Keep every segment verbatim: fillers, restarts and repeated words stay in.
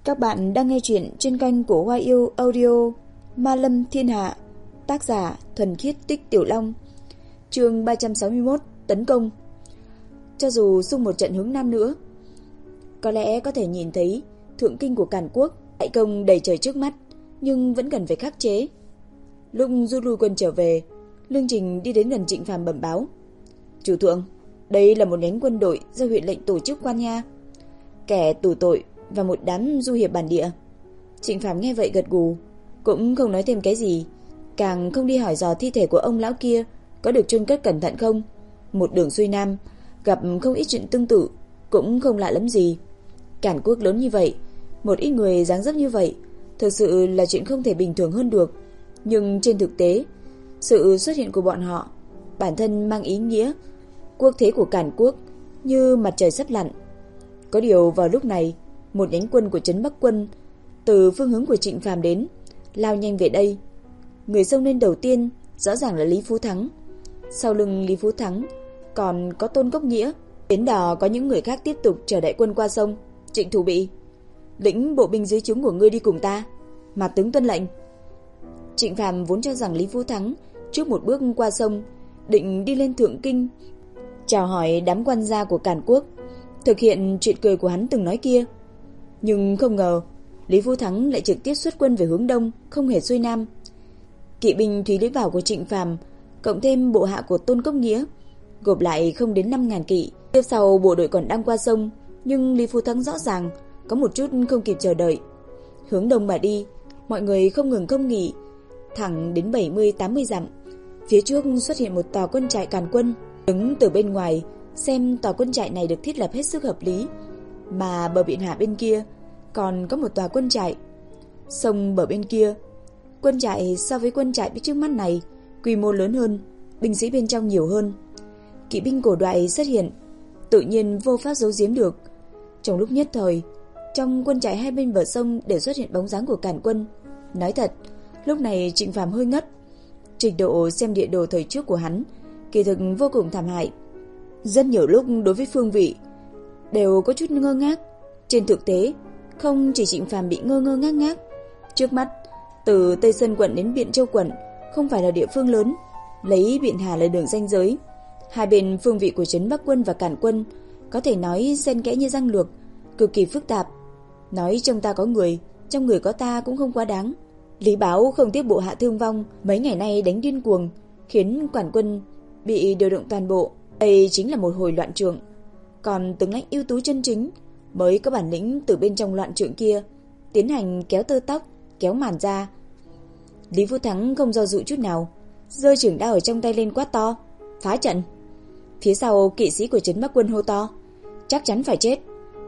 Các bạn đang nghe chuyện trên kênh của Hoa Yêu Audio. Ma Lâm Thiên Hạ. Tác giả Thuần Khiết Tích Tiểu Long. Chương ba trăm sáu mươi mốt. Tấn công. Cho dù xung một trận hướng nam nữa, có lẽ có thể nhìn thấy thượng kinh của Càn Quốc đại công đầy trời trước mắt, nhưng vẫn cần phải khắc chế. Lúc rút lui quân trở về, Lương Trình đi đến gần Trịnh Phàm bẩm báo: "Chủ thượng, đây là một nhánh quân đội do huyện lệnh tổ chức quan nha, kẻ tù tội và một đám du hiệp bản địa." Trịnh Phàm nghe vậy gật gù, cũng không nói thêm cái gì, càng không đi hỏi dò thi thể của ông lão kia có được chôn cất cẩn thận không. Một đường xuôi nam, gặp không ít chuyện tương tự, cũng không lạ lắm gì. Càn Quốc lớn như vậy, một ít người dáng dấp như vậy, thực sự là chuyện không thể bình thường hơn được. Nhưng trên thực tế, sự xuất hiện của bọn họ bản thân mang ý nghĩa quốc thế của Càn Quốc như mặt trời sắp lặn. Có điều vào lúc này, một nhánh quân của trấn Bắc Quân từ phương hướng của Trịnh Phàm đến, lao nhanh về đây. Người xông lên đầu tiên rõ ràng là Lý Phú Thắng. Sau lưng Lý Phú Thắng còn có Tôn Cốc Nghĩa. Đến đò có những người khác tiếp tục chờ đại quân qua sông. Trịnh Thủ Bị, lĩnh bộ binh dưới trướng của ngươi đi cùng ta. Mạc tướng tuân lệnh. Trịnh Phàm vốn cho rằng Lý Phú Thắng trước một bước qua sông, định đi lên Thượng Kinh chào hỏi đám quan gia của Càn Quốc, thực hiện chuyện cười của hắn từng nói kia. Nhưng không ngờ Lý Phú Thắng lại trực tiếp xuất quân về hướng đông, không hề xuôi nam. Kỵ binh Thúy Lưỡi Bảo của Trịnh Phàm cộng thêm bộ hạ của Tôn Cốc Nghĩa gộp lại không đến năm ngàn kỵ. Tiếp sau bộ đội còn đang qua sông, nhưng Lý Phú Thắng rõ ràng có một chút không kịp chờ đợi. Hướng đông mà đi, mọi người không ngừng không nghỉ, thẳng đến bảy mươi tám mươi dặm. Phía trước xuất hiện một tòa quân trại Càn Quân. Đứng từ bên ngoài xem, tòa quân trại này được thiết lập hết sức hợp lý, mà bờ biển hạ bên kia còn có một tòa quân trại. Sông bờ bên kia, quân trại so với quân trại bên trước mắt này quy mô lớn hơn, binh sĩ bên trong nhiều hơn. Kỵ binh cổ đoại xuất hiện, tự nhiên vô pháp giấu giếm được. Trong lúc nhất thời, trong quân trại hai bên bờ sông đều xuất hiện bóng dáng của Càn Quân. Nói thật, lúc này Trịnh Phàm hơi ngất. Trình độ xem địa đồ thời trước của hắn kỳ thực vô cùng thảm hại. Rất nhiều lúc đối với phương vị đều có chút ngơ ngác. Trên thực tế, không chỉ Trịnh Phàm bị ngơ ngơ ngác ngác. Trước mắt, từ Tây Sơn quận đến Biện Châu quận không phải là địa phương lớn, lấy Biện Hà là đường ranh giới. Hai bên phương vị của trấn Bắc Quân và Càn Quân có thể nói xen kẽ như răng lược, cực kỳ phức tạp. Nói trong ta có người, trong người có ta cũng không quá đáng. Lý Báo không tiếp bộ hạ thương vong, mấy ngày nay đánh điên cuồng, khiến quản quân bị điều động toàn bộ. Đây chính là một hồi loạn trượng. Còn tướng lãnh ưu tú chân chính mới có bản lĩnh từ bên trong loạn trượng kia tiến hành kéo tơ tóc, kéo màn ra. Lý Phú Thắng không do dự chút nào, giơ trường đao ở trong tay lên quát to: "Phá trận!" Phía sau kỵ sĩ của trấn Bắc Quân hô to: "Chắc chắn phải chết!"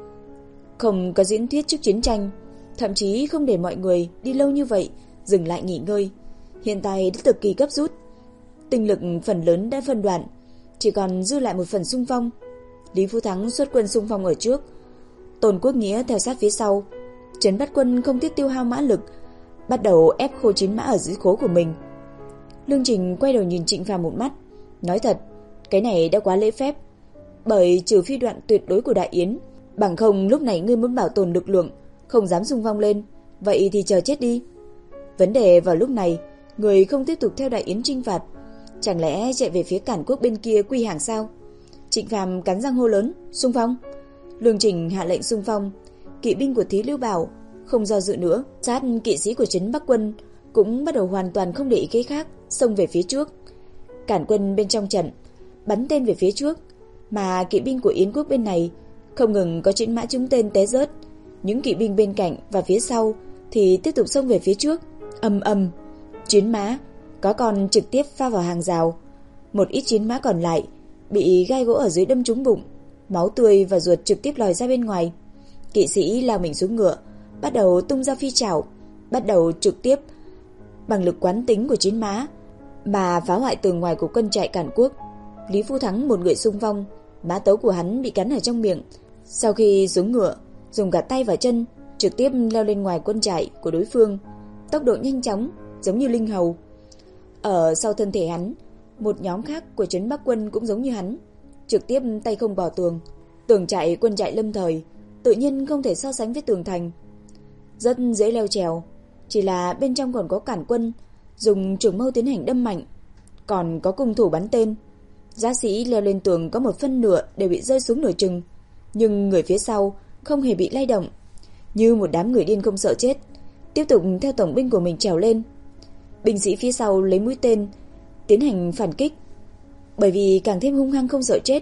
Không có diễn thuyết trước chiến tranh, thậm chí không để mọi người đi lâu như vậy dừng lại nghỉ ngơi. Hiện tại đã cực kỳ gấp rút, tinh lực phần lớn đã phân đoạn, chỉ còn dư lại một phần xung phong. Lý Phú Thắng xuất quân xung phong ở trước, Tôn Quốc Nghĩa theo sát phía sau. Trấn Bắc Quân không tiếc tiêu hao mã lực, bắt đầu ép khô chiến mã ở dưới khố của mình. Lương Trình quay đầu nhìn Trịnh Phàm một mắt, nói thật, cái này đã quá lễ phép. Bởi trừ phi đoạn tuyệt đối của Đại Yến, bằng không lúc này ngươi muốn bảo tồn lực lượng, không dám xung phong lên, vậy thì chờ chết đi. Vấn đề vào lúc này, người không tiếp tục theo Đại Yến chinh phạt, chẳng lẽ chạy về phía Càn Quốc bên kia quy hàng sao? Trịnh Phàm cắn răng hô lớn: "Xung phong!" Lương Trình hạ lệnh xung phong. Kỵ binh của Thí Lưu Bảo không do dự nữa, sát kỵ sĩ của trấn Bắc Quân cũng bắt đầu hoàn toàn không để ý cái khác, xông về phía trước. Càn Quân bên trong trận bắn tên về phía trước, mà kỵ binh của Yến Quốc bên này không ngừng có chiến mã trúng tên té rớt. Những kỵ binh bên cạnh và phía sau thì tiếp tục xông về phía trước. Ầm ầm, chiến mã có con trực tiếp pha vào hàng rào, một ít chiến mã còn lại bị gai gỗ ở dưới đâm trúng bụng, máu tươi và ruột trực tiếp lòi ra bên ngoài. Kỵ sĩ lao mình xuống ngựa, bắt đầu tung ra phi chảo, bắt đầu trực tiếp bằng lực quán tính của chiến mã mà phá hoại tường ngoài của quân trại Càn Quốc. Lý Phú Thắng một người xung phong, mã tấu của hắn bị cắn ở trong miệng. Sau khi xuống ngựa, dùng cả tay và chân trực tiếp leo lên ngoài quân trại của đối phương, tốc độ nhanh chóng giống như linh hầu. Ở sau thân thể hắn, một nhóm khác của trấn Bắc Quân cũng giống như hắn, trực tiếp tay không bỏ tường. Tường trại quân trại lâm thời tự nhiên không thể so sánh với tường thành. rất dễ leo trèo, chỉ là bên trong còn có cản quân dùng trường mâu tiến hành đâm mạnh, còn có cung thủ bắn tên. Giá sĩ leo lên tường có một phân nửa đều bị rơi xuống nửa chừng, nhưng người phía sau không hề bị lay động, như một đám người điên không sợ chết, tiếp tục theo tổng binh của mình trèo lên. Binh sĩ phía sau lấy mũi tên tiến hành phản kích, bởi vì càng thêm hung hăng không sợ chết,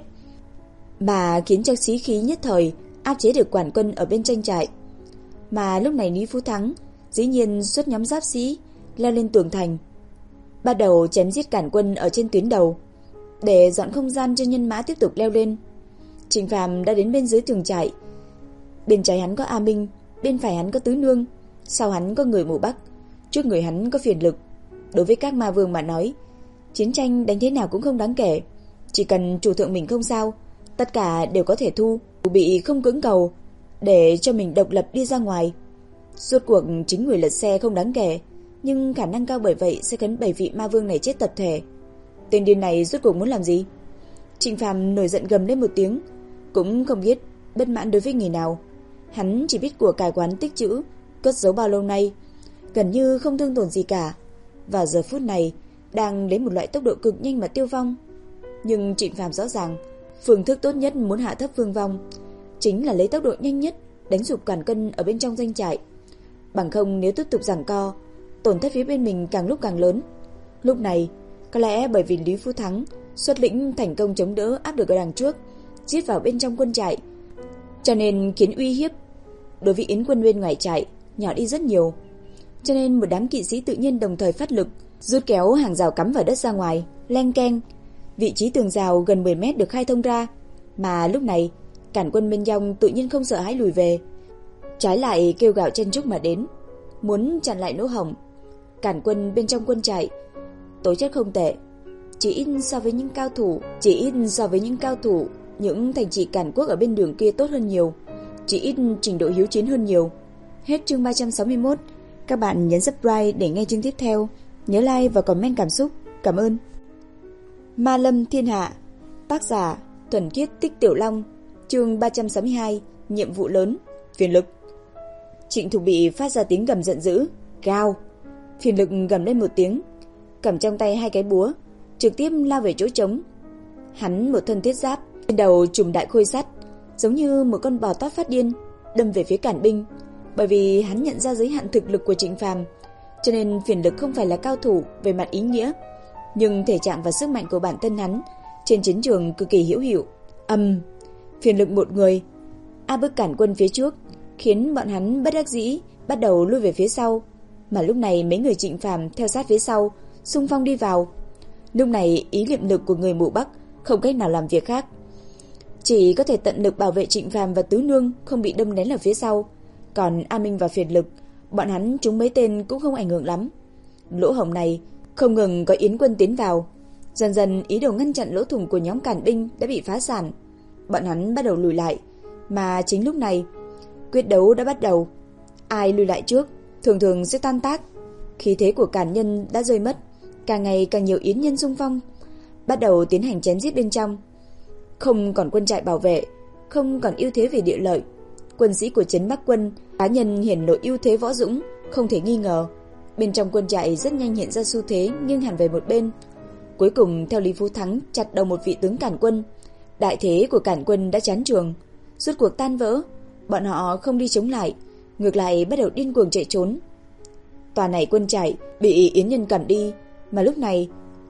mà khiến cho sĩ khí nhất thời áp chế được quản quân ở bên tranh trại. Mà lúc này Lý Phú Thắng dĩ nhiên xuất nhóm giáp sĩ leo lên tường thành, bắt đầu chém giết cản quân ở trên tuyến đầu, để dọn không gian cho nhân mã tiếp tục leo lên. Trịnh Phàm đã đến bên dưới tường trại. Bên trái hắn có A Minh, bên phải hắn có Tứ Nương, sau hắn có người mù Bắc, trước người hắn có Phiền Lực. Đối với các ma vương mà nói, chiến tranh đánh thế nào cũng không đáng kể, chỉ cần chủ thượng mình không sao, tất cả đều có thể thu, bị không cưỡng cầu, để cho mình độc lập đi ra ngoài. Rốt cuộc chính người lật xe không đáng kể, nhưng khả năng cao bởi vậy sẽ khiến bảy vị ma vương này chết tập thể. Tên điên này rốt cuộc muốn làm gì? Trịnh Phàm nổi giận gầm lên một tiếng, cũng không biết bất mãn đối với người nào. Hắn chỉ biết của cải quán tích trữ cất giấu bao lâu nay, gần như không thương tổn gì cả, và giờ phút này đang lấy một loại tốc độ cực nhanh mà tiêu vong. Nhưng Trịnh Phàm rõ ràng, phương thức tốt nhất muốn hạ thấp phương vong chính là lấy tốc độ nhanh nhất đánh sụp cản cân ở bên trong doanh trại. Bằng không, nếu tiếp tục giằng co, tổn thất phía bên mình càng lúc càng lớn. Lúc này, có lẽ bởi vì Lý Phú Thắng xuất lĩnh thành công chống đỡ áp được ở đằng trước, giết vào bên trong quân trại, cho nên khiến uy hiếp đối với yến quân bên ngoài trại nhỏ đi rất nhiều. Cho nên một đám kỵ sĩ tự nhiên đồng thời phát lực, rút kéo hàng rào cắm vào đất ra ngoài, leng keng. Vị trí tường rào gần mười mét được khai thông ra, mà lúc này cản quân bên trong tự nhiên không sợ hãi lùi về, trái lại kêu gào chen chúc mà đến, muốn chặn lại lỗ hổng. Cản quân bên trong quân trại tố chất không tệ, chỉ ít so với những cao thủ, chỉ ít so với những cao thủ những thành trì cản quốc ở bên đường kia tốt hơn nhiều, chỉ ít trình độ hiếu chiến hơn nhiều. Hết chương ba trăm sáu mươi mốt. Các bạn nhấn subscribe để nghe chương tiếp theo, nhớ like và comment cảm xúc. Cảm ơn. Ma Lâm Thiên Hạ, tác giả Thuần Khiết Tích Tiểu Long, chương ba trăm sáu mươi hai, nhiệm vụ lớn, Phiền Lực. Trịnh Thục Bị phát ra tiếng gầm giận dữ, cao. Phiền Lực gầm lên một tiếng, cầm trong tay hai cái búa, trực tiếp lao về chỗ trống. Hắn một thân thiết giáp, trên đầu trùm đại khôi sắt, giống như một con bò tót phát điên, đâm về phía cản binh. Bởi vì hắn nhận ra giới hạn thực lực của Trịnh Phàm, cho nên Phiền Lực không phải là cao thủ về mặt ý nghĩa, nhưng thể trạng và sức mạnh của bản thân hắn trên chiến trường cực kỳ hữu hiệu. Âm, Phiền Lực một người áp bức cản quân phía trước, khiến bọn hắn bất đắc dĩ bắt đầu lui về phía sau. Mà lúc này mấy người Trịnh Phàm theo sát phía sau, xung phong đi vào. Lúc này ý niệm lực của người mù Bắc không cách nào làm việc khác, chỉ có thể tận lực bảo vệ Trịnh Phàm và Tứ Nương không bị đâm đánh ở phía sau. Còn A Minh và Phiền Lực, bọn hắn trúng mấy tên cũng không ảnh hưởng lắm. Lỗ hổng này không ngừng có yến quân tiến vào, dần dần ý đồ ngăn chặn lỗ thủng của nhóm cản binh đã bị phá sản. Bọn hắn bắt đầu lùi lại, mà chính lúc này quyết đấu đã bắt đầu. Ai lùi lại trước thường thường sẽ tan tác. Khí thế của cản nhân đã rơi mất, càng ngày càng nhiều yến nhân xung phong, bắt đầu tiến hành chém giết bên trong. Không còn quân trại bảo vệ, không còn ưu thế về địa lợi. Quân sĩ của trấn Bắc quân cá nhân hiển lộ ưu thế võ dũng, không thể nghi ngờ. Bên trong quân trại rất nhanh hiện ra xu thế nghiêng hẳn về một bên. Cuối cùng theo Lý Phú Thắng chặt đầu một vị tướng cản quân, đại thế của cản quân đã chán trường, rốt cuộc tan vỡ. Bọn họ không đi chống lại, ngược lại bắt đầu điên cuồng chạy trốn. Tòa này quân trại bị yến nhân cản đi, mà lúc này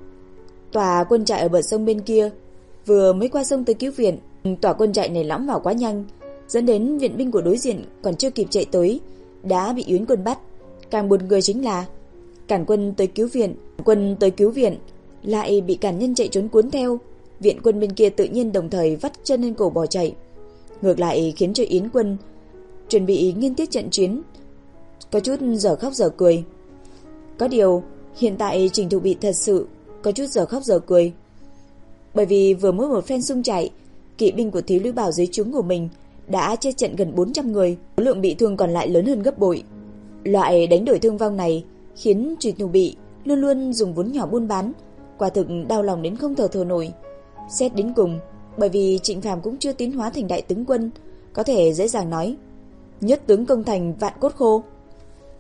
tòa quân trại ở bờ sông bên kia vừa mới qua sông tới cứu viện. Tòa quân trại này lõm vào quá nhanh, dẫn đến viện binh của đối diện còn chưa kịp chạy tới đã bị yến quân bắt. Càng buồn cười chính là cản quân tới cứu viện, quân tới cứu viện lại bị cản nhân chạy trốn cuốn theo. Viện quân bên kia tự nhiên đồng thời vắt chân lên cổ bỏ chạy, ngược lại khiến cho yến quân chuẩn bị nghiên tiết trận chiến có chút giờ khóc giờ cười. Có điều hiện tại Trình Thục Bị thật sự có chút giờ khóc giờ cười, bởi vì vừa mới một phen xung chạy, kỵ binh của Thiếu Lữ Bảo dưới trướng của mình đã chết trận gần bốn trăm người, số lượng bị thương còn lại lớn hơn gấp bội. Loại đánh đổi thương vong này khiến Trình Thục Bị luôn luôn dùng vốn nhỏ buôn bán, quả thực đau lòng đến không thở thở nổi. Xét đến cùng, bởi vì Trịnh Phàm cũng chưa tiến hóa thành đại tướng quân, có thể dễ dàng nói nhất tướng công thành vạn cốt khô.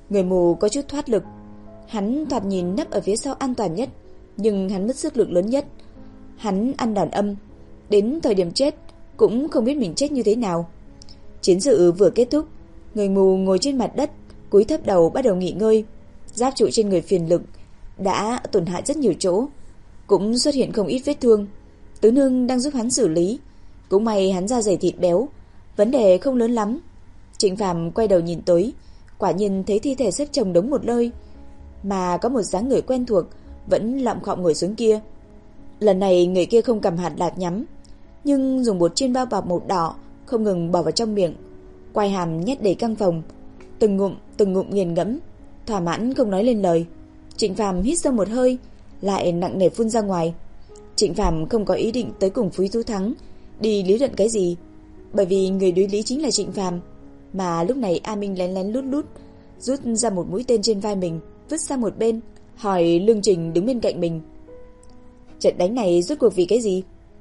Người mù có chút thoát lực. Hắn thoạt nhìn nấp ở phía sau an toàn nhất, nhưng hắn mất sức lực lớn nhất. Hắn ăn đòn âm, đến thời điểm chết cũng không biết mình chết như thế nào. Chiến sự vừa kết thúc, người mù ngồi trên mặt đất, cúi thấp đầu bắt đầu nghỉ ngơi. Giáp trụ trên người phiền lực đã tổn hại rất nhiều chỗ, cũng xuất hiện không ít vết thương. Tứ nương đang giúp hắn xử lý. Cũng may hắn da dày thịt béo, vấn đề không lớn lắm. Trịnh Phàm quay đầu nhìn tới, quả nhiên thấy thi thể xếp chồng đống một nơi, mà có một dáng người quen thuộc vẫn lậm khọm ngồi xuống kia. Lần này người kia không cầm hạt lạc nhắm, nhưng dùng bột chiên bao bọc màu đỏ không ngừng bỏ vào trong miệng, quai hàm nhét đầy căng phòng, từng ngụm từng ngụm nghiền ngẫm, thỏa mãn không nói lên lời. Trịnh Phàm hít sâu một hơi, lại nặng nề phun ra ngoài. Trịnh Phàm không có ý định tới cùng Phí Tú Thắng đi lý luận cái gì, bởi vì người đối lý chính là Trịnh Phàm. Mà lúc này A Minh lén lén lút lút rút ra một mũi tên trên vai mình, vứt sang một bên, hỏi Lương Trình đứng bên cạnh mình: trận đánh này rốt cuộc vì cái gì?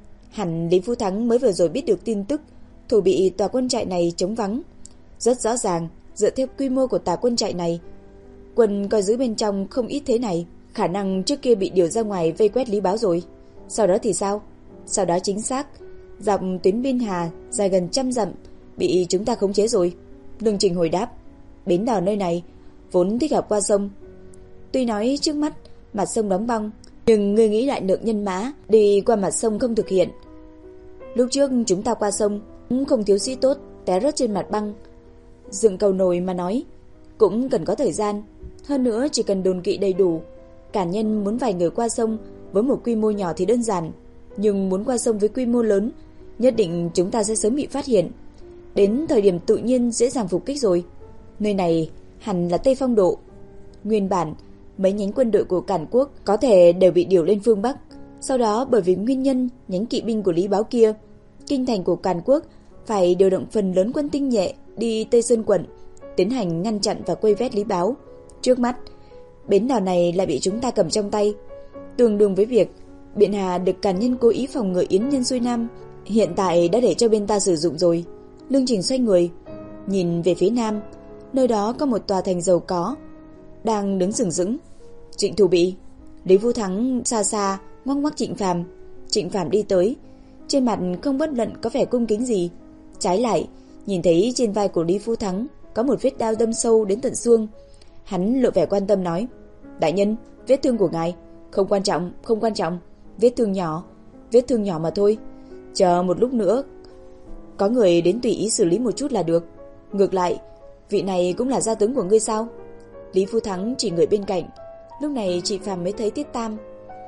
Hẳn Lý Phú Thắng mới vừa rồi biết được tin tức thủ bị tòa quân trại này trống vắng. Rất rõ ràng, dựa theo quy mô của tòa quân trại này, quân coi giữ bên trong không ít thế này, khả năng trước kia bị điều ra ngoài vây quét Lý Báo rồi. Sau đó thì sao? Sau đó chính xác, dọc tuyến Biên Hà dài gần trăm dặm bị chúng ta khống chế rồi. Lương Trình hồi đáp: bến đò nơi này vốn thích hợp qua sông. Tuy nói trước mắt mặt sông đóng băng, nhưng ngươi nghĩ lại lượng nhân mã đi qua mặt sông không thực hiện. Lúc trước chúng ta qua sông cũng không thiếu sĩ tốt té rớt trên mặt băng. Dựng cầu nồi mà nói cũng cần có thời gian. Hơn nữa chỉ cần đồn kỵ đầy đủ, cản nhân muốn vài người qua sông với một quy mô nhỏ thì đơn giản, nhưng muốn qua sông với quy mô lớn, nhất định chúng ta sẽ sớm bị phát hiện. Đến thời điểm tự nhiên dễ dàng phục kích rồi. Nơi này hẳn là Tây Phong Độ. Nguyên bản mấy nhánh quân đội của Càn Quốc có thể đều bị điều lên phương Bắc. Sau đó bởi vì nguyên nhân nhánh kỵ binh của Lý Báo kia, kinh thành của Càn Quốc phải điều động phần lớn quân tinh nhuệ đi Tây Sơn quận, tiến hành ngăn chặn và quây vét Lý Báo. Trước mắt, bến đò này lại bị chúng ta cầm trong tay, tương đương với việc Biện Hà được Càn nhân cố ý phòng ngừa Yến nhân xuôi nam, hiện tại đã để cho bên ta sử dụng rồi. Lương Trình xoay người, nhìn về phía nam, nơi đó có một tòa thành giàu có đang đứng sừng sững. Trịnh Thủ Bị. Lý Vũ Thắng xa xa ngoắc ngoắc Trịnh Phàm. Trịnh Phàm đi tới, trên mặt không bất luận có vẻ cung kính gì, trái lại nhìn thấy trên vai của Lý Vũ Thắng có một vết đao đâm sâu đến tận xương. Hắn lộ vẻ quan tâm nói: đại nhân, vết thương của ngài không quan trọng, không quan trọng, vết thương nhỏ, vết thương nhỏ mà thôi, chờ một lúc nữa có người đến tùy ý xử lý một chút là được. Ngược lại, vị này cũng là gia tướng của ngươi sao? Lý Phú Thắng chỉ người bên cạnh. Lúc này chị Phàm mới thấy Tiết Tam.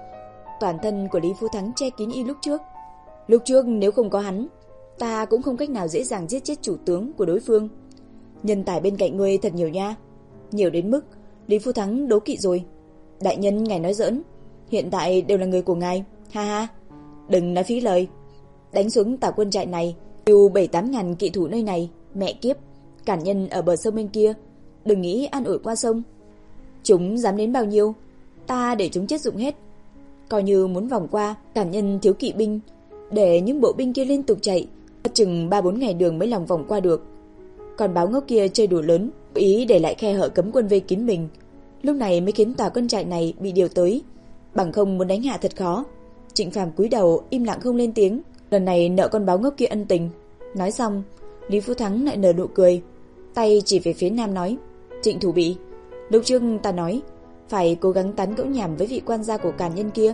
Toàn thân của Lý Phú Thắng che kín y lúc trước. Lúc trước nếu không có hắn, ta cũng không cách nào dễ dàng giết chết chủ tướng của đối phương. Nhân tài bên cạnh ngươi thật nhiều nha, nhiều đến mức Lý Phú Thắng đố kỵ rồi. Đại nhân ngài nói giỡn, hiện tại đều là người của ngài, ha ha. Đừng nói phí lời. Đánh xuống tàu quân trại này, tiêu bảy tám ngàn kỵ thủ nơi này, mẹ kiếp, cản nhân ở bờ sông bên kia, đừng nghĩ an ủi qua sông. Chúng dám đến bao nhiêu, ta để chúng chết dụng hết. Coi như muốn vòng qua, cản nhân thiếu kỵ binh, để những bộ binh kia liên tục chạy, chừng ba bốn ngày đường mới lòng vòng qua được. Còn báo ngốc kia chơi đùa lớn, ý để lại khe hở cấm quân vây kín mình, lúc này mới khiến tòa quân trại này bị điều tới, bằng không muốn đánh hạ thật khó. Trịnh Phàm cúi đầu im lặng không lên tiếng, lần này nợ con báo ngốc kia ân tình. Nói xong, Lý Phú Thắng lại nở nụ cười, tay chỉ về phía nam nói: Trịnh Thủ Bị, lúc trước ta nói phải cố gắng tán gẫu nhảm với vị quan gia của Càn nhân kia.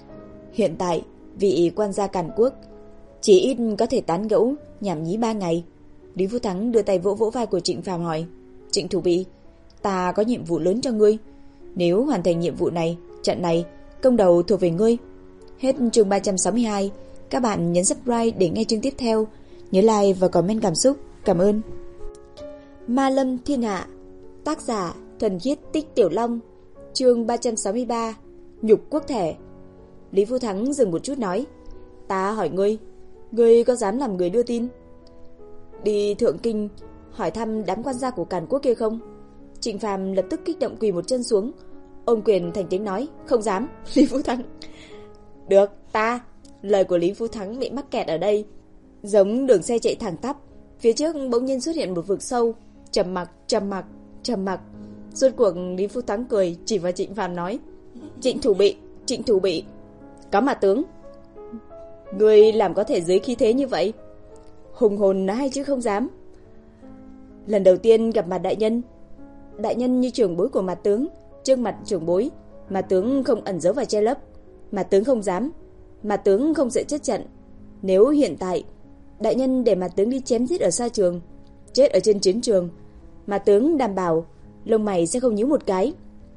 Hiện tại vị quan gia Càn Quốc chỉ ít có thể tán gẫu nhảm nhí ba ngày. Lý Phú Thắng đưa tay vỗ vỗ vai của Trịnh Phàm hỏi: Trịnh Thủ Bị, ta có nhiệm vụ lớn cho ngươi, nếu hoàn thành nhiệm vụ này, trận này công đầu thuộc về ngươi. Hết chương ba trăm sáu mươi hai. Các bạn nhấn subscribe để nghe chương tiếp theo, nhớ like và comment cảm xúc. Cảm ơn. Ma Lâm Thiên Hạ, tác giả Thuần Khiết Tích Tiểu Long, chương ba trăm sáu mươi ba. Nhục quốc thể. Lý Phú Thắng dừng một chút nói: ta hỏi ngươi, ngươi có dám làm người đưa tin đi Thượng Kinh hỏi thăm đám quan gia của Càn Quốc kia không? Trịnh Phàm lập tức kích động quỳ một chân xuống, ôm quyền thành tiếng nói: không dám. Lý Phú Thắng: được, ta. Lời của Lý Phú Thắng bị mắc kẹt ở đây, giống đường xe chạy thẳng tắp, phía trước bỗng nhiên xuất hiện một vực sâu, trầm mặc, trầm mặc, trầm mặc. Rốt cuộc Lý Phú Thắng cười chỉ vào Trịnh Phàm nói: Trịnh thủ bị, Trịnh thủ bị. Có mà tướng, ngươi làm có thể dưới khí thế như vậy? Hùng hồn nói hay chứ không dám. Lần đầu tiên gặp mặt đại nhân, đại nhân như trưởng bối của mặt tướng, trước mặt trưởng bối, mặt tướng không ẩn giấu và che lấp, mặt tướng không dám, mặt tướng không sợ chết trận. Nếu hiện tại đại nhân để mặt tướng đi chém giết ở xa trường, chết ở trên chiến trường, mặt tướng đảm bảo lông mày sẽ không nhíu một cái.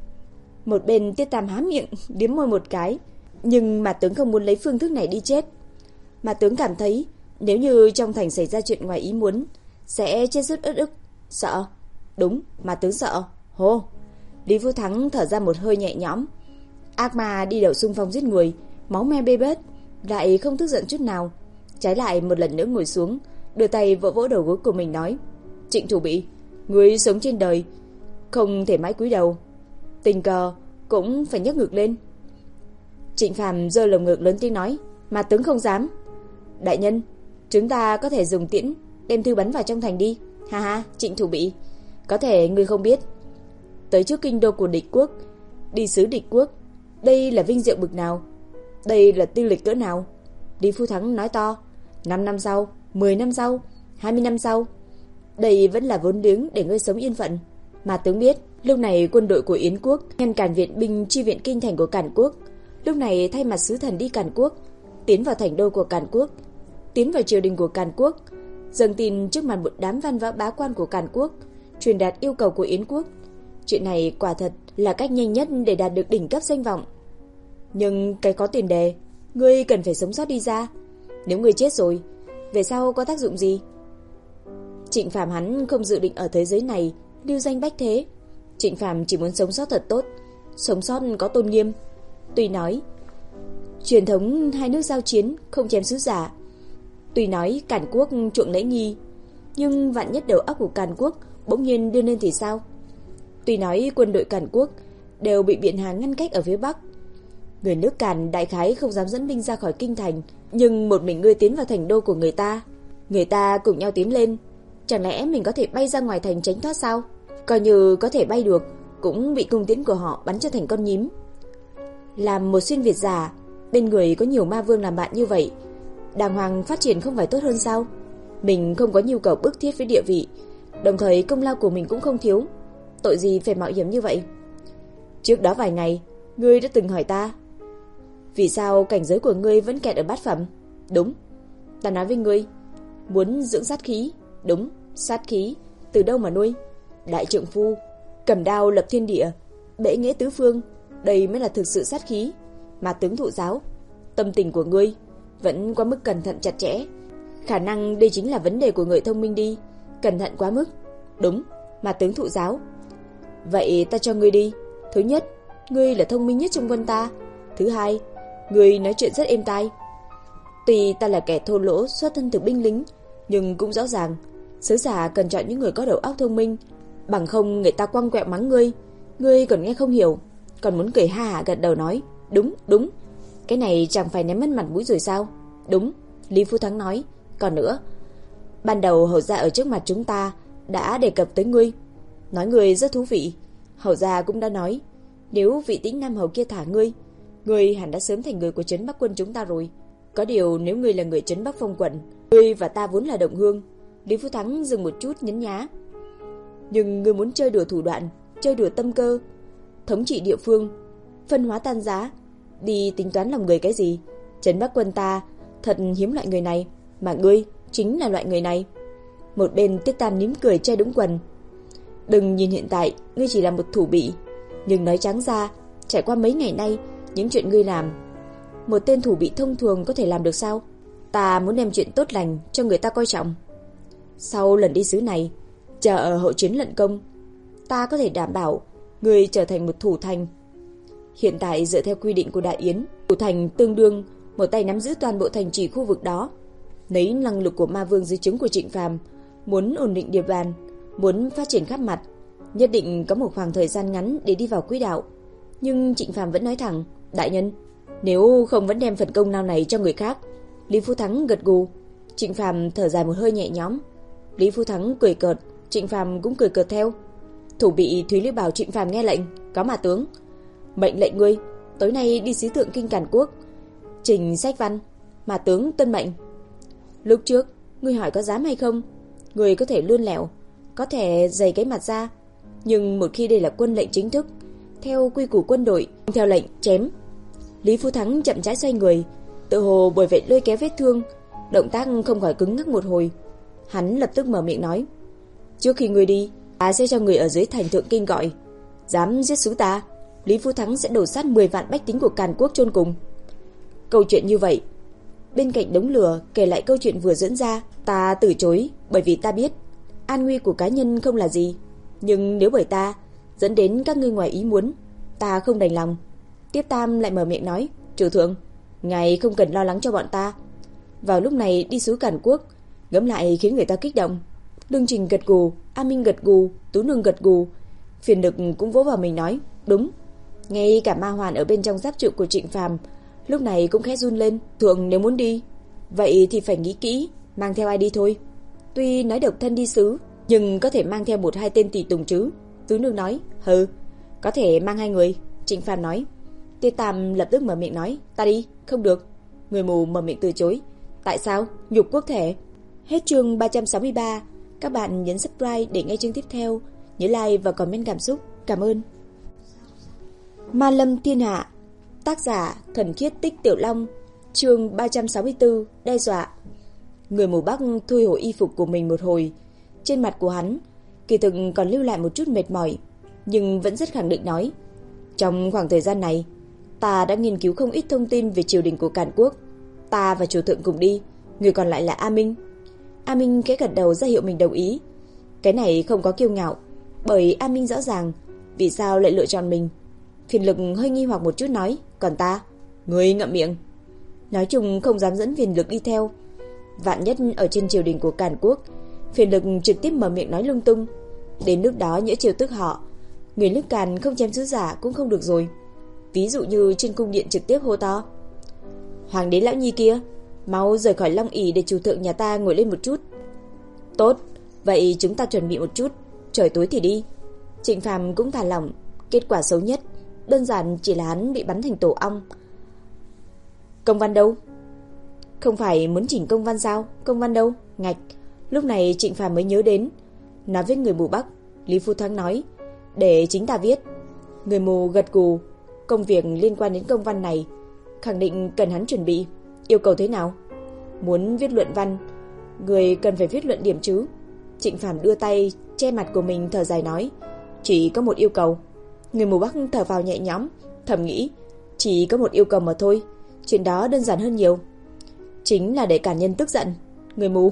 Một bên Tiết Tam há miệng liếm môi một cái, nhưng mặt tướng không muốn lấy phương thức này đi chết. Mặt tướng cảm thấy nếu như trong thành xảy ra chuyện ngoài ý muốn, sẽ chết rất uất ức, sợ. Đúng, mặt tướng sợ. Hô. Lý Phú Thắng thở ra một hơi nhẹ nhõm. Ác ma đi đầu xung phong giết người, máu me bê bết, lại không tức giận chút nào. Trái lại một lần nữa ngồi xuống, đưa tay vỗ vỗ đầu gối của mình nói: Trịnh thủ bị, người sống trên đời không thể mãi cúi đầu, tình cờ cũng phải nhấc ngực lên. Trịnh Phàm giơ lồng ngực lớn tiếng nói: Mặt tướng không dám. Đại nhân, chúng ta có thể dùng tiễn đem thư bắn vào trong thành đi. Ha ha, Trịnh thủ bị, có thể ngươi không biết, tới trước kinh đô của địch quốc, đi sứ địch quốc, đây là vinh diệu bực nào, đây là tư lịch cỡ nào. Lý Phú Thắng nói to: năm năm sau, mười năm sau, hai mươi năm sau, đây vẫn là vốn liếng để ngươi sống yên phận. Mà tướng biết, lúc này quân đội của Yến quốc ngăn cản viện binh chi viện kinh thành của Càn quốc. Lúc này thay mặt sứ thần đi Càn quốc, tiến vào thành đô của Càn quốc, tiến vào triều đình của Càn quốc, dâng tin trước mặt một đám văn võ bá quan của Càn quốc, truyền đạt yêu cầu của Yến quốc. Chuyện này quả thật là cách nhanh nhất để đạt được đỉnh cấp danh vọng. Nhưng cái có tiền đề, ngươi cần phải sống sót đi ra. Nếu ngươi chết rồi, về sau có tác dụng gì? Trịnh Phàm hắn không dự định ở thế giới này lưu danh bách thế. Trịnh Phàm chỉ muốn sống sót thật tốt, sống sót có tôn nghiêm. Tuy nói truyền thống hai nước giao chiến không chém sứ giả, tuy nói Càn quốc chuộng lễ nghi, nhưng vạn nhất đầu óc của Càn quốc bỗng nhiên đưa lên thì sao? Tuy nói quân đội Càn quốc đều bị Biện Hà ngăn cách ở phía bắc, người nước Càn đại khái không dám dẫn binh ra khỏi kinh thành, nhưng một mình ngươi tiến vào thành đô của người ta, người ta cùng nhau tiến lên, chẳng lẽ mình có thể bay ra ngoài thành tránh thoát sao? Coi như có thể bay được, cũng bị cung tiễn của họ bắn cho thành con nhím. Làm một xuyên Việt giả, bên người có nhiều ma vương làm bạn như vậy, đàng hoàng phát triển không phải tốt hơn sao? Mình không có nhu cầu bức thiết với địa vị, đồng thời công lao của mình cũng không thiếu, tội gì phải mạo hiểm như vậy? Trước đó vài ngày, ngươi đã từng hỏi ta, vì sao cảnh giới của ngươi vẫn kẹt ở bát phẩm? Đúng, ta nói với ngươi, muốn dưỡng sát khí. Đúng, sát khí, từ đâu mà nuôi? Đại trượng phu, cầm đao lập thiên địa, bệ nghệ tứ phương, đây mới là thực sự sát khí. Mà tướng thụ giáo, tâm tình của ngươi vẫn quá mức cẩn thận chặt chẽ. Khả năng đây chính là vấn đề của người thông minh đi, cẩn thận quá mức. Đúng, mà tướng thụ giáo. Vậy ta cho ngươi đi. Thứ nhất, ngươi là thông minh nhất trong quân ta. Thứ hai, ngươi nói chuyện rất êm tai. Tuy ta là kẻ thô lỗ xuất thân từ binh lính, nhưng cũng rõ ràng sứ giả cần chọn những người có đầu óc thông minh, bằng không người ta quăng quẹo mắng ngươi, ngươi còn nghe không hiểu, còn muốn cười ha hả gật đầu nói đúng, đúng. Cái này chẳng phải ném mất mặt mũi rồi sao? Đúng, Lý Phú Thắng nói. Còn nữa, ban đầu hầu gia ở trước mặt chúng ta đã đề cập tới ngươi, nói ngươi rất thú vị. Hầu gia cũng đã nói, nếu vị Tĩnh Nam hầu kia thả ngươi, ngươi hẳn đã sớm thành người của trấn Bắc quân chúng ta rồi. Có điều nếu ngươi là người trấn Bắc Phong quận, ngươi và ta vốn là đồng hương. Lý Phú Thắng dừng một chút nhấn nhá. Nhưng ngươi muốn chơi đùa thủ đoạn, chơi đùa tâm cơ, thống trị địa phương, phân hóa tan giá, đi tính toán lòng người cái gì? Trấn Bắc quân ta thật hiếm loại người này, mà ngươi chính là loại người này. Một bên Tiết Tam nín cười che đúng quần. Đừng nhìn hiện tại ngươi chỉ là một thủ bị, nhưng nói trắng ra, trải qua mấy ngày nay, những chuyện ngươi làm, một tên thủ bị thông thường có thể làm được sao? Ta muốn đem chuyện tốt lành cho người ta coi trọng. Sau lần đi sứ này, chờ ở hậu chiến lận công, ta có thể đảm bảo ngươi trở thành một thủ thành. Hiện tại dựa theo quy định của Đại Yến, thủ thành tương đương một tay nắm giữ toàn bộ thành trì khu vực đó. Lấy năng lực của ma vương dưới trướng của Trịnh Phàm, muốn ổn định địa bàn, muốn phát triển khắp mặt, nhất định có một khoảng thời gian ngắn để đi vào quỹ đạo. Nhưng Trịnh Phàm vẫn nói thẳng, đại nhân, nếu không vẫn đem phần công lao này cho người khác. Lý Phú Thắng gật gù. Trịnh Phàm thở dài một hơi nhẹ nhõm. Lý Phú Thắng cười cợt, Trịnh Phàm cũng cười cợt theo. Thủ bị Thúy Lưu bảo Trịnh Phàm nghe lệnh. Có mà tướng. Mệnh lệnh ngươi, tối nay đi sứ thượng kinh Càn Quốc, trình sách văn. Mà tướng tuân mệnh. Lúc trước, ngươi hỏi có dám hay không? Ngươi có thể lươn lẹo, có thể dày cái mặt ra, nhưng một khi đây là quân lệnh chính thức, theo quy củ quân đội, theo lệnh chém. Lý Phú Thắng chậm rãi xoay người, tự hồ bởi vậy lôi kéo vết thương, động tác không khỏi cứng ngắc một hồi. Hắn lập tức mở miệng nói: trước khi ngươi đi, ta sẽ cho người ở dưới thành thượng kinh gọi, dám giết sứ ta, Lý Phú Thắng sẽ đổ sát mười vạn bách tính của Càn Quốc chôn cùng. Câu chuyện như vậy, bên cạnh đống lửa kể lại câu chuyện vừa diễn ra. Ta từ chối bởi vì ta biết an nguy của cá nhân không là gì, nhưng nếu bởi ta dẫn đến các ngươi ngoài ý muốn, ta không đành lòng. Tiếp Tam lại mở miệng nói: chủ thượng, ngài không cần lo lắng cho bọn ta. Vào lúc này đi sứ Càn Quốc, ngẫm lại khiến người ta kích động. Lương Trình gật gù, A Minh gật gù, Tú Nương gật gù, Phiền Đực cũng vỗ vào mình nói: đúng. Ngay cả Ma Hoàn ở bên trong giáp trụ của Trịnh Phàm lúc này cũng khẽ run lên. Thượng nếu muốn đi, vậy thì phải nghĩ kỹ, mang theo ai đi thôi. Tuy nói độc thân đi sứ, nhưng có thể mang theo một hai tên tùy tùng chứ. Tú Nương nói: hừ, có thể mang hai người. Trịnh Phàm nói. Tiêu Tam lập tức mở miệng nói: ta đi. Không được. Người mù mở miệng từ chối. Tại sao? Nhục quốc thể. Hết chương ba trăm sáu mươi ba. Các bạn nhấn subscribe để nghe chương tiếp theo. Nhớ like và comment cảm xúc. Cảm ơn. Ma Lâm Thiên Hạ. Tác giả Thuần Khiết Tích Tiểu Long. Chương ba trăm sáu mươi tư. Đe dọa. Người mù Bắc thu hồi y phục của mình một hồi. Trên mặt của hắn kỳ thực còn lưu lại một chút mệt mỏi, nhưng vẫn rất khẳng định nói: trong khoảng thời gian này, ta đã nghiên cứu không ít thông tin về triều đình của Càn Quốc. Ta và chủ thượng cùng đi, người còn lại là A Minh. A Minh khẽ gật đầu ra hiệu mình đồng ý. Cái này không có kiêu ngạo, bởi A Minh rõ ràng vì sao lại lựa chọn mình. Phiền Lực hơi nghi hoặc một chút nói: còn ta? Người ngậm miệng. Nói chung không dám dẫn Phiền Lực đi theo. Vạn nhất ở trên triều đình của Càn Quốc, Phiền Lực trực tiếp mở miệng nói lung tung, đến lúc đó nhỡ chiều tức họ, người nước Càn không chém sứ giả cũng không được rồi. Ví dụ như trên cung điện trực tiếp hô to: Hoàng đế lão nhi kia, mau rời khỏi Long ỷ để chủ thượng nhà ta ngồi lên một chút. Tốt, vậy chúng ta chuẩn bị một chút, trời tối thì đi. Trịnh Phàm cũng thả lỏng. Kết quả xấu nhất đơn giản chỉ là hắn bị bắn thành tổ ong. Công văn đâu? Không phải muốn chỉnh công văn sao? Công văn đâu? Ngạch. Lúc này Trịnh Phàm mới nhớ đến, nói với người mù Bắc. Lý Phu Thắng nói: để chính ta viết. Người mù gật gù. Công việc liên quan đến công văn này khẳng định cần hắn chuẩn bị. Yêu cầu thế nào? Muốn viết luận văn, người cần phải viết luận điểm chứ. Trịnh Phàm đưa tay che mặt của mình, thở dài nói: chỉ có một yêu cầu. Người mù Bắc thở vào nhẹ nhõm, thầm nghĩ: chỉ có một yêu cầu mà thôi, chuyện đó đơn giản hơn nhiều. Chính là để cản nhân tức giận. Người mù.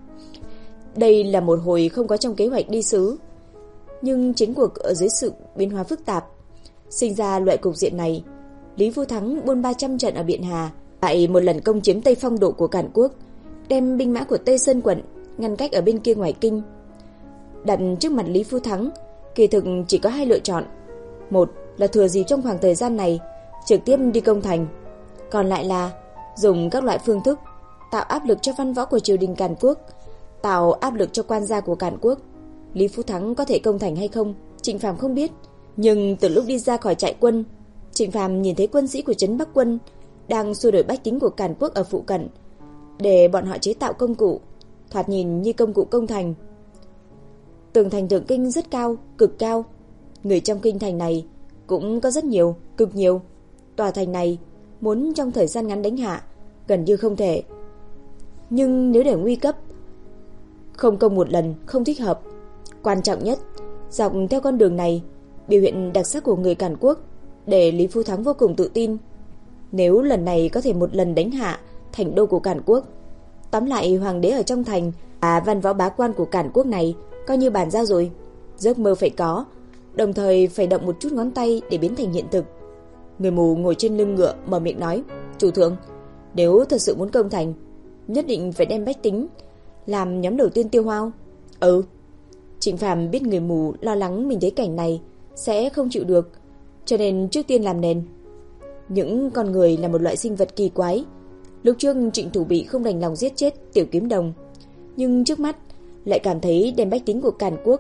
Đây là một hồi không có trong kế hoạch đi sứ, nhưng chiến cuộc ở dưới sự biến hóa phức tạp, sinh ra loại cục diện này. Lý Phu Thắng buôn ba trăm trận ở Biện Hà, tại một lần công chiếm Tây Phong Độ của Càn Quốc, đem binh mã của Tây Sơn quận ngăn cách ở bên kia ngoài kinh. Đặt trước mặt Lý Phu Thắng, kỳ thực chỉ có hai lựa chọn. Một là thừa dịp trong khoảng thời gian này trực tiếp đi công thành, còn lại là dùng các loại phương thức tạo áp lực cho văn võ của triều đình Càn Quốc, tạo áp lực cho quan gia của Càn Quốc. Lý Phú Thắng có thể công thành hay không, Trịnh Phàm không biết, nhưng từ lúc đi ra khỏi trại quân, Trịnh Phàm nhìn thấy quân sĩ của trấn Bắc quân đang xua đuổi bách tính của Càn Quốc ở phụ cận, để bọn họ chế tạo công cụ, thoạt nhìn như công cụ công thành. Tường thành Thượng Kinh rất cao, cực cao. Người trong kinh thành này cũng có rất nhiều, cực nhiều. Tòa thành này muốn trong thời gian ngắn đánh hạ gần như không thể. Nhưng nếu để nguy cấp, không công một lần không thích hợp. Quan trọng nhất, dọc theo con đường này, biểu hiện đặc sắc của người Càn Quốc để Lý Phu Thắng vô cùng tự tin. Nếu lần này có thể một lần đánh hạ thành đô của Càn Quốc, tóm lại hoàng đế ở trong thành và văn võ bá quan của Càn Quốc này coi như bàn giao rồi. Giấc mơ phải có, đồng thời phải động một chút ngón tay để biến thành hiện thực. Người mù ngồi trên lưng ngựa mở miệng nói: chủ thượng, nếu thật sự muốn công thành, nhất định phải đem bách tính làm nhóm đầu tiên tiêu hao. Ừ. Trịnh Phàm biết người mù lo lắng mình thấy cảnh này sẽ không chịu được, cho nên trước tiên làm nền. Những con người là một loại sinh vật kỳ quái. Lúc trước Trịnh Thủ Bị không đành lòng giết chết Tiểu Kiếm Đồng, nhưng trước mắt lại cảm thấy đem bách tính của Càn Quốc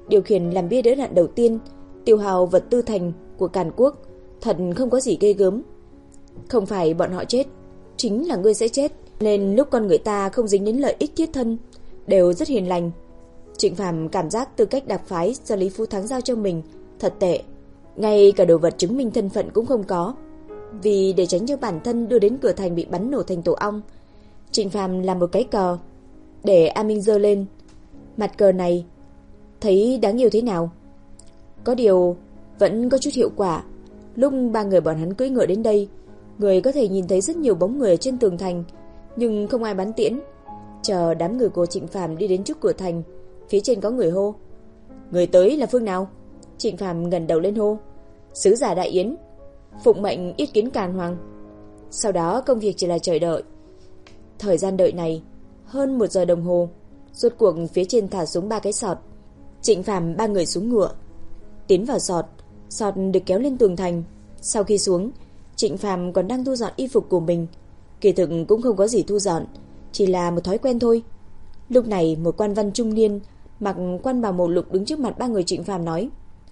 điều khiển làm bia đỡ đạn đầu tiên, tiêu hao vật tư thành của Càn Quốc, thật không có gì ghê gớm. Không phải bọn họ chết, chính là ngươi sẽ chết. Nên lúc con người ta không dính đến lợi ích thiết thân, đều rất hiền lành. Trịnh Phàm cảm giác tư cách đặc phái do Lý Phú Thắng giao cho mình thật tệ, ngay cả đồ vật chứng minh thân phận cũng không có. Vì để tránh cho bản thân đưa đến cửa thành bị bắn nổ thành tổ ong, Trịnh Phàm làm một cái cờ để A Minh giơ lên. Mặt cờ này thấy đáng yêu thế nào? Có điều vẫn có chút hiệu quả. Lúc ba người bọn hắn cưỡi ngựa đến đây, người có thể nhìn thấy rất nhiều bóng người trên tường thành, nhưng không ai bắn tiễn. Chờ đám người của Trịnh Phàm đi đến trước cửa thành, phía trên có người hô: "Người tới là phương nào?" Trịnh Phàm ngẩng đầu lên hô: "Sứ giả Đại Yến, phụng mệnh yết kiến Càn Hoàng." Sau đó công việc chỉ là chờ đợi. Thời gian đợi này hơn một giờ đồng hồ, rốt cuộc phía trên thả xuống ba cái sọt. Trịnh Phàm ba người xuống ngựa, tiến vào sọt. Sọt được kéo lên tường thành. Sau khi xuống, Trịnh Phàm còn đang thu dọn y phục của mình. Kỳ thực cũng không có gì thu dọn, chỉ là một thói quen thôi. Lúc này một quan văn trung niên mặc quan bào màu lục đứng trước mặt ba người Trịnh Phàm nói: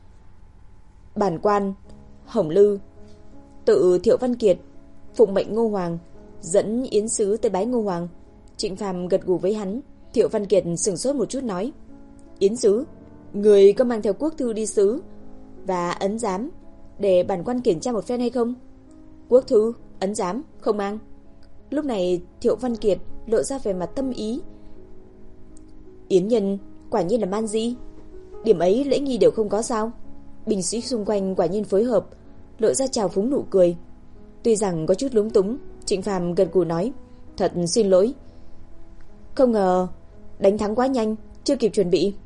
"Bản quan Hồng Lư, tự Thiệu Văn Kiệt, phụng mệnh Ngô Hoàng dẫn yến sứ tới bái Ngô Hoàng." Trịnh Phàm gật gù với hắn. Thiệu Văn Kiệt sững sốt một chút nói: "Yến sứ, người có mang theo quốc thư đi sứ và ấn giám để bản quan kiểm tra một phen hay không?" "Quốc thư, ấn giám không mang." Lúc này Thiệu Văn Kiệt lộ ra vẻ mặt tâm ý. "Yến nhân quả nhiên là man di, điểm ấy lễ nghi đều không có sao?" Binh sĩ xung quanh quả nhiên phối hợp, lộ ra trào phúng nụ cười. Tuy rằng có chút lúng túng, Trịnh Phàm gật gù nói: "Thật xin lỗi, không ngờ đánh thắng quá nhanh, chưa kịp chuẩn bị."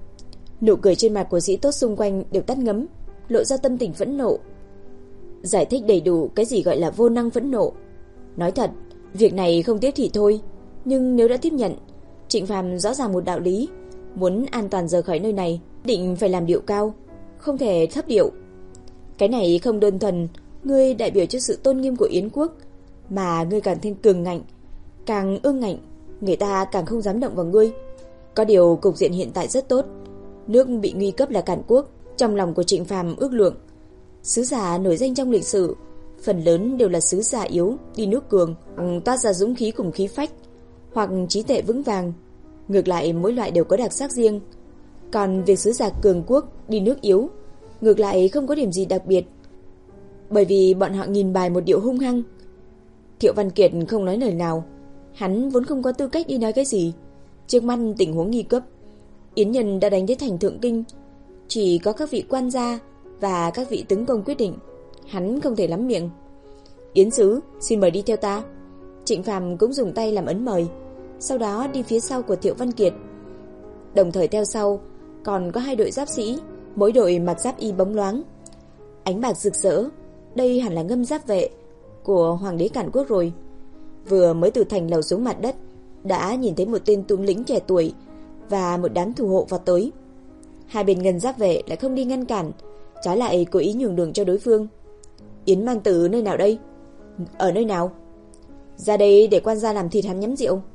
Nụ cười trên mặt của sĩ tốt xung quanh đều tắt ngấm, lộ ra tâm tình phẫn nộ. Giải thích đầy đủ cái gì gọi là vô năng phẫn nộ. Nói thật, việc này không tiếp thì thôi, nhưng nếu đã tiếp nhận, Trịnh Phàm rõ ràng một đạo lý: muốn an toàn rời khỏi nơi này, định phải làm điệu cao, không thể thấp điệu. Cái này không đơn thuần ngươi đại biểu cho sự tôn nghiêm của Yến quốc, mà ngươi càng thêm cường ngạnh, càng ương ngạnh, người ta càng không dám động vào ngươi. Có điều cục diện hiện tại rất tốt, nước bị nguy cấp là Càn Quốc. Trong lòng của Trịnh Phàm ước lượng, sứ giả nổi danh trong lịch sử phần lớn đều là sứ giả yếu đi nước cường, toát ra dũng khí cùng khí phách, hoặc trí tuệ vững vàng. Ngược lại mỗi loại đều có đặc sắc riêng. Còn việc sứ giả cường quốc đi nước yếu, ngược lại không có điểm gì đặc biệt, bởi vì bọn họ nghìn bài một điệu hung hăng. Thiệu Văn Kiệt không nói lời nào, hắn vốn không có tư cách đi nói cái gì. Trước mắt tình huống nguy cấp, Yến nhân đã đánh đến thành Thượng Kinh, chỉ có các vị quan gia và các vị tướng công quyết định, hắn không thể lắm miệng. "Yến sứ, xin mời đi theo ta." Trịnh Phàm cũng dùng tay làm ấn mời, sau đó đi phía sau của Thiệu Văn Kiệt. Đồng thời theo sau còn có hai đội giáp sĩ, mỗi đội mặc giáp y bóng loáng, ánh bạc rực rỡ. Đây hẳn là ngâm giáp vệ của Hoàng đế Càn Quốc rồi. Vừa mới từ thành lầu xuống mặt đất, đã nhìn thấy một tên tướng lĩnh trẻ tuổi và một đám thủ hộ vào tới. Hai bên ngân giáp vệ lại không đi ngăn cản, trái lại cố ý nhường đường cho đối phương. "Yến man tử nơi nào đây?" "Ở nơi nào?" "Ra đây để quan gia làm thịt hắn nhắm rượu."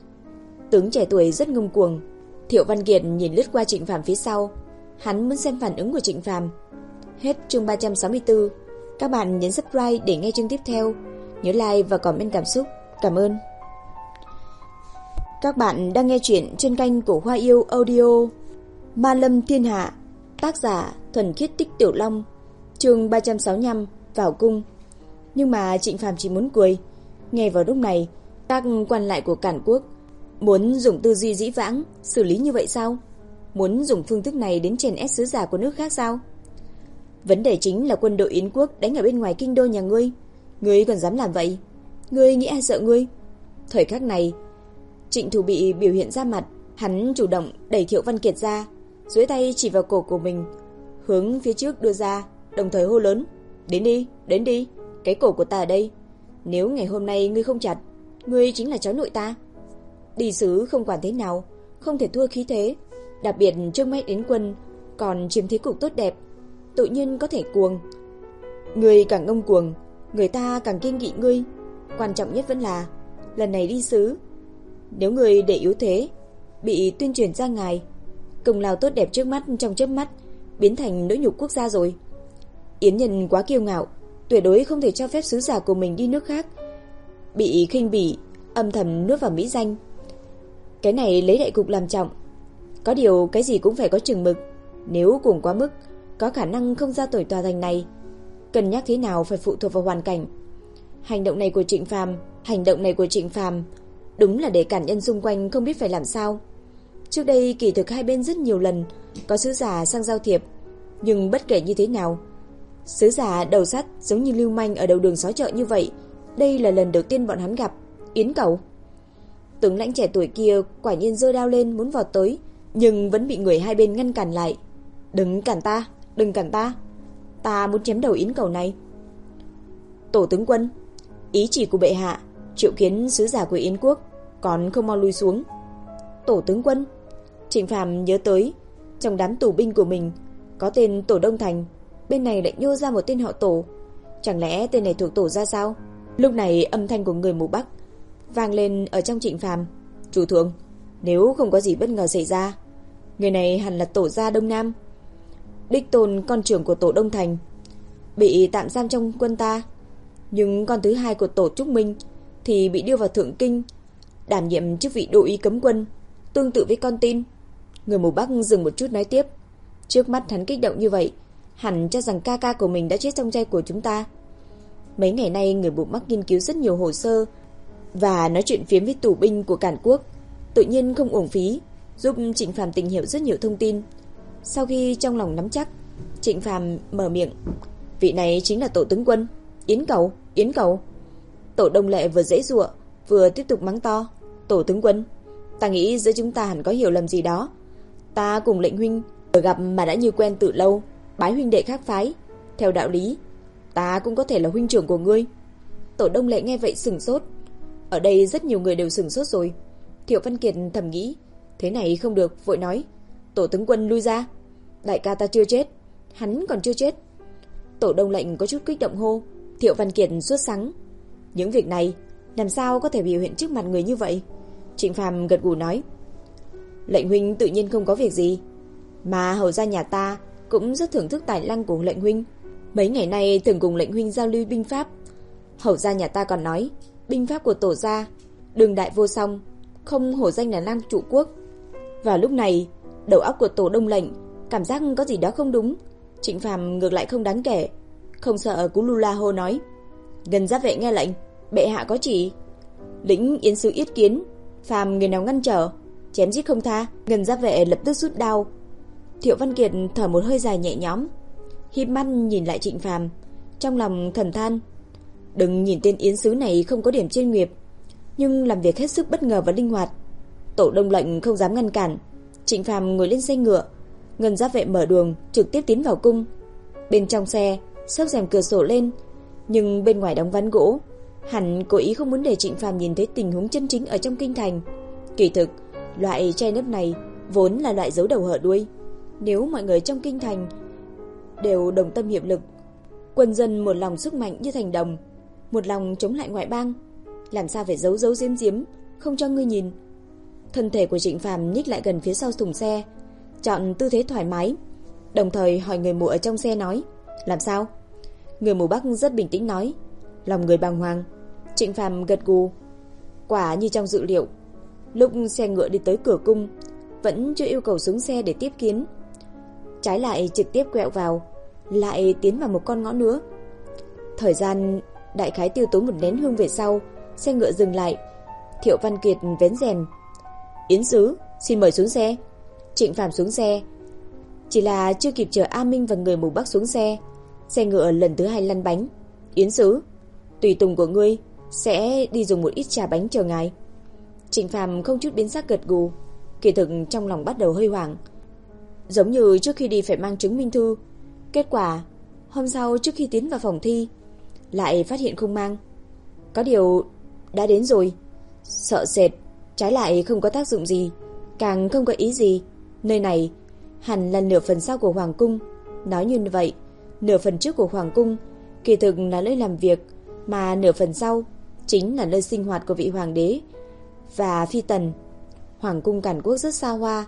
Tướng trẻ tuổi rất ngông cuồng. Thiệu Văn Kiệt nhìn lướt qua Trịnh Phàm phía sau, hắn muốn xem phản ứng của Trịnh Phàm. Hết chương ba trăm sáu mươi tư. Các bạn nhấn subscribe để nghe chương tiếp theo. Nhớ like và comment cảm xúc. Cảm ơn. Các bạn đang nghe chuyện trên kênh của Hoa Yêu Audio. Ma Lâm Thiên Hạ, tác giả Thuần Khiết Tích Tiểu Long. Chương ba trăm sáu mươi lăm, vào cung. Nhưng mà Trịnh Phàm chỉ muốn cười. Nghe vào lúc này, các quan lại của Càn Quốc muốn dùng tư duy dĩ vãng xử lý như vậy sao? Muốn dùng phương thức này đến chèn ép sứ giả của nước khác sao? Vấn đề chính là quân đội Yến quốc đánh ở bên ngoài kinh đô nhà ngươi, ngươi còn dám làm vậy? Ngươi nghĩ ai sợ ngươi? Thời khắc này, Trịnh Thủ Bị biểu hiện ra mặt, hắn chủ động đẩy Thiệu Văn Kiệt ra, duỗi tay chỉ vào cổ của mình, hướng phía trước đưa ra, đồng thời hô lớn: "Đến đi, đến đi, cái cổ của ta ở đây. Nếu ngày hôm nay ngươi không chặt, ngươi chính là cháu nội ta." Đi sứ không quản thế nào, không thể thua khí thế, đặc biệt trước mắt Yến quân còn chiếm thế cục tốt đẹp, tự nhiên có thể cuồng. Ngươi càng ngông cuồng, người ta càng kiêng kỵ ngươi. Quan trọng nhất vẫn là lần này đi sứ, nếu ngươi để yếu thế bị tuyên truyền ra ngoài, công lao tốt đẹp trước mắt trong chớp mắt biến thành nỗi nhục quốc gia rồi. Yến Nhân quá kiêu ngạo, tuyệt đối không thể cho phép sứ giả của mình đi nước khác bị khinh bỉ, âm thầm nuốt vào mỹ danh. Cái này lấy đại cục làm trọng. Có điều cái gì cũng phải có chừng mực, nếu cuồng quá mức, có khả năng không ra tuổi tòa thành này. Cân nhắc thế nào phải phụ thuộc vào hoàn cảnh. Hành động này của Trịnh Phàm, hành động này của Trịnh Phàm đúng là để cản nhân xung quanh không biết phải làm sao. Trước đây kỳ thực hai bên rất nhiều lần có sứ giả sang giao thiệp, nhưng bất kể như thế nào, sứ giả đầu sắt giống như lưu manh ở đầu đường xó chợ như vậy, đây là lần đầu tiên bọn hắn gặp. Yến cậu. Tướng lãnh trẻ tuổi kia quả nhiên giơ đao lên muốn vào tới, nhưng vẫn bị người hai bên ngăn cản lại. Đừng cản ta, đừng cản ta, ta muốn chém đầu Yến cầu này. Tổ tướng quân, ý chỉ của bệ hạ triệu kiến sứ giả của Yến quốc, còn không mau lui xuống. Tổ tướng quân. Trịnh Phàm nhớ tới trong đám tù binh của mình có tên Tổ Đông Thành, bên này lại nhô ra một tên họ Tổ. Chẳng lẽ tên này thuộc Tổ ra sao? Lúc này âm thanh của người mù Bắc vang lên ở trong Trịnh Phàm. Chủ thượng, nếu không có gì bất ngờ xảy ra, người này hẳn là Tổ gia Đông Nam, đích tôn con trưởng của Tổ Đông Thành, bị tạm giam trong quân ta. Nhưng con thứ hai của Tổ Trúc Minh thì bị đưa vào Thượng Kinh, đảm nhiệm chức vị đô úy cấm quân, tương tự với con tin. Người mù Bắc dừng một chút nói tiếp. Trước mắt hắn kích động như vậy, hẳn cho rằng ca ca của mình đã chết trong tay của chúng ta. Mấy ngày nay người mù Bắc nghiên cứu rất nhiều hồ sơ và nói chuyện phiếm với tù binh của Cản Quốc, tự nhiên không uổng phí, giúp Trịnh Phàm tìm hiểu rất nhiều thông tin. Sau khi trong lòng nắm chắc, Trịnh Phàm mở miệng. Vị này chính là Tổ tướng quân. Yến cầu, Yến cầu. Tổ Đông Lệ vừa giãy giụa, vừa tiếp tục mắng to. Tổ tướng quân, ta nghĩ giữa chúng ta hẳn có hiểu lầm gì đó. Ta cùng lệnh huynh vừa gặp mà đã như quen từ lâu, bái huynh đệ khác phái. Theo đạo lý, ta cũng có thể là huynh trưởng của ngươi. Tổ Đông Lệ nghe vậy sửng sốt. Ở đây rất nhiều người đều sửng sốt rồi. Thiệu Văn Kiệt thầm nghĩ, thế này không được, vội nói. Tổ tướng quân lui ra. Đại ca ta chưa chết, hắn còn chưa chết. Tổ Đông Lệnh có chút kích động hô. Thiệu Văn Kiệt sốt sắng. Những việc này làm sao có thể biểu hiện trước mặt người như vậy? Trịnh Phàm gật gù nói. Lệnh huynh tự nhiên không có việc gì, mà hầu gia nhà ta cũng rất thưởng thức tài năng của lệnh huynh. Mấy ngày nay thường cùng lệnh huynh giao lưu binh pháp. Hầu gia nhà ta còn nói binh pháp của Tổ gia đường đại vô song, không hổ danh là Nam trụ quốc. Vào lúc này, đầu óc của Tổ Đông Lệnh cảm giác có gì đó không đúng. Trịnh Phàm ngược lại không đáng kể, không sợ Cú Lu La hô nói. Gần giáp vệ nghe lệnh, bệ hạ có chỉ. Lĩnh yến sứ yết kiến, phàm người nào ngăn trở, chém giết không tha. Gần giáp vệ lập tức rút đao. Thiệu Văn Kiệt thở một hơi dài nhẹ nhõm, híp mắt nhìn lại Trịnh Phàm, trong lòng thầm than. Đừng nhìn tên yến sứ này không có điểm chuyên nghiệp, nhưng làm việc hết sức bất ngờ và linh hoạt. Tổ Đông Lệnh không dám ngăn cản. Trịnh Phàm ngồi lên xe ngựa, Ngân giáp vệ mở đường trực tiếp tiến vào cung. Bên trong xe xốc rèm cửa sổ lên, nhưng bên ngoài đóng ván gỗ. Hẳn cố ý không muốn để Trịnh Phàm nhìn thấy tình huống chân chính ở trong kinh thành. Kỳ thực, loại che nấp này vốn là loại giấu đầu hở đuôi. Nếu mọi người trong kinh thành đều đồng tâm hiệp lực, quân dân một lòng sức mạnh như thành đồng, một lòng chống lại ngoại bang, làm sao phải giấu giấu giếm giếm, không cho ngươi nhìn. Thân thể của Trịnh Phàm nhích lại gần phía sau thùng xe, chọn tư thế thoải mái, đồng thời hỏi người mù ở trong xe nói: làm sao? Người mù Bắc rất bình tĩnh nói: lòng người bàng hoàng. Trịnh Phàm gật gù. Quả như trong dự liệu, lúc xe ngựa đi tới cửa cung, vẫn chưa yêu cầu xuống xe để tiếp kiến, trái lại trực tiếp quẹo vào, lại tiến vào một con ngõ nữa. Thời gian đại khái tiêu tốn một nén hương về sau, xe ngựa dừng lại. Thiệu Văn Kiệt vén rèm: Yến sứ, xin mời xuống xe. Trịnh Phàm xuống xe, chỉ là chưa kịp chờ A Minh và người mù Bắc xuống xe, xe ngựa lần thứ hai lăn bánh. Yến sứ, tùy tùng của ngươi sẽ đi dùng một ít trà bánh chờ ngài. Trịnh Phàm không chút biến sắc gật gù, kỳ thực trong lòng bắt đầu hơi hoảng. Giống như trước khi đi phải mang chứng minh thư, kết quả hôm sau trước khi tiến vào phòng thi lại phát hiện không mang. Có điều đã đến rồi, sợ sệt, trái lại không có tác dụng gì, càng không có ý gì. Nơi này hẳn là nửa phần sau của Hoàng cung. Nói như vậy, nửa phần trước của Hoàng cung kỳ thực là nơi làm việc, mà nửa phần sau chính là nơi sinh hoạt của vị hoàng đế và phi tần. Hoàng cung Càn Quốc rất xa hoa,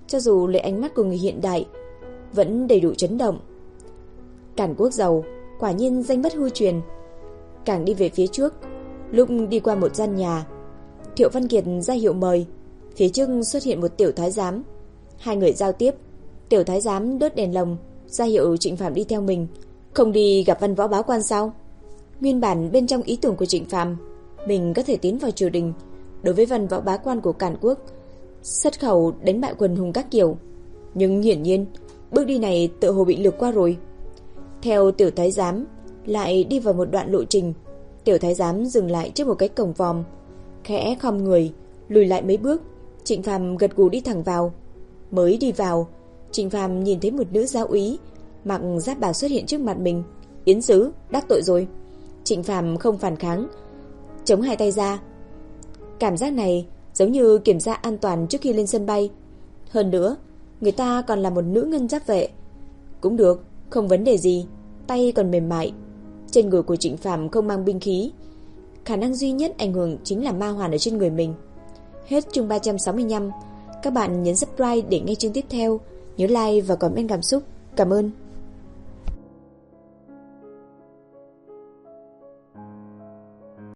cho dù lấy ánh mắt của người hiện đại, vẫn đầy đủ chấn động. Cản Quốc giàu, quả nhiên danh bất hư truyền. Càng đi về phía trước, lúc đi qua một gian nhà, Thiệu Văn Kiệt ra hiệu mời. Phía trước xuất hiện một tiểu thái giám. Hai người giao tiếp. Tiểu thái giám đốt đèn lồng, ra hiệu Trịnh Phàm đi theo mình. Không đi gặp văn võ bá quan sao? Nguyên bản bên trong ý tưởng của Trịnh Phàm, mình có thể tiến vào triều đình. Đối với văn võ bá quan của Càn Quốc, xuất khẩu đánh bại quần hùng các kiểu. Nhưng hiển nhiên, bước đi này tự hồ bị lược qua rồi. Theo tiểu thái giám, lại đi vào một đoạn lộ trình. Tiểu thái giám dừng lại trước một cái cổng vòm, khẽ khom người, lùi lại mấy bước. Trịnh Phàm gật gù đi thẳng vào. Mới đi vào, Trịnh Phàm nhìn thấy một nữ giáo úy mặc giáp bào xuất hiện trước mặt mình. Yến sứ, đắc tội rồi. Trịnh Phàm không phản kháng, chống hai tay ra. Cảm giác này giống như kiểm tra an toàn trước khi lên sân bay. Hơn nữa, người ta còn là một nữ ngân giáp vệ. Cũng được, không vấn đề gì. Tay còn mềm mại. Trên người của Trịnh Phàm không mang binh khí. Khả năng duy nhất ảnh hưởng chính là ma hoàn ở trên người mình. Hết chương ba trăm sáu mươi lăm. Các bạn nhấn subscribe để nghe chương tiếp theo. Nhớ like và comment cảm xúc. Cảm ơn.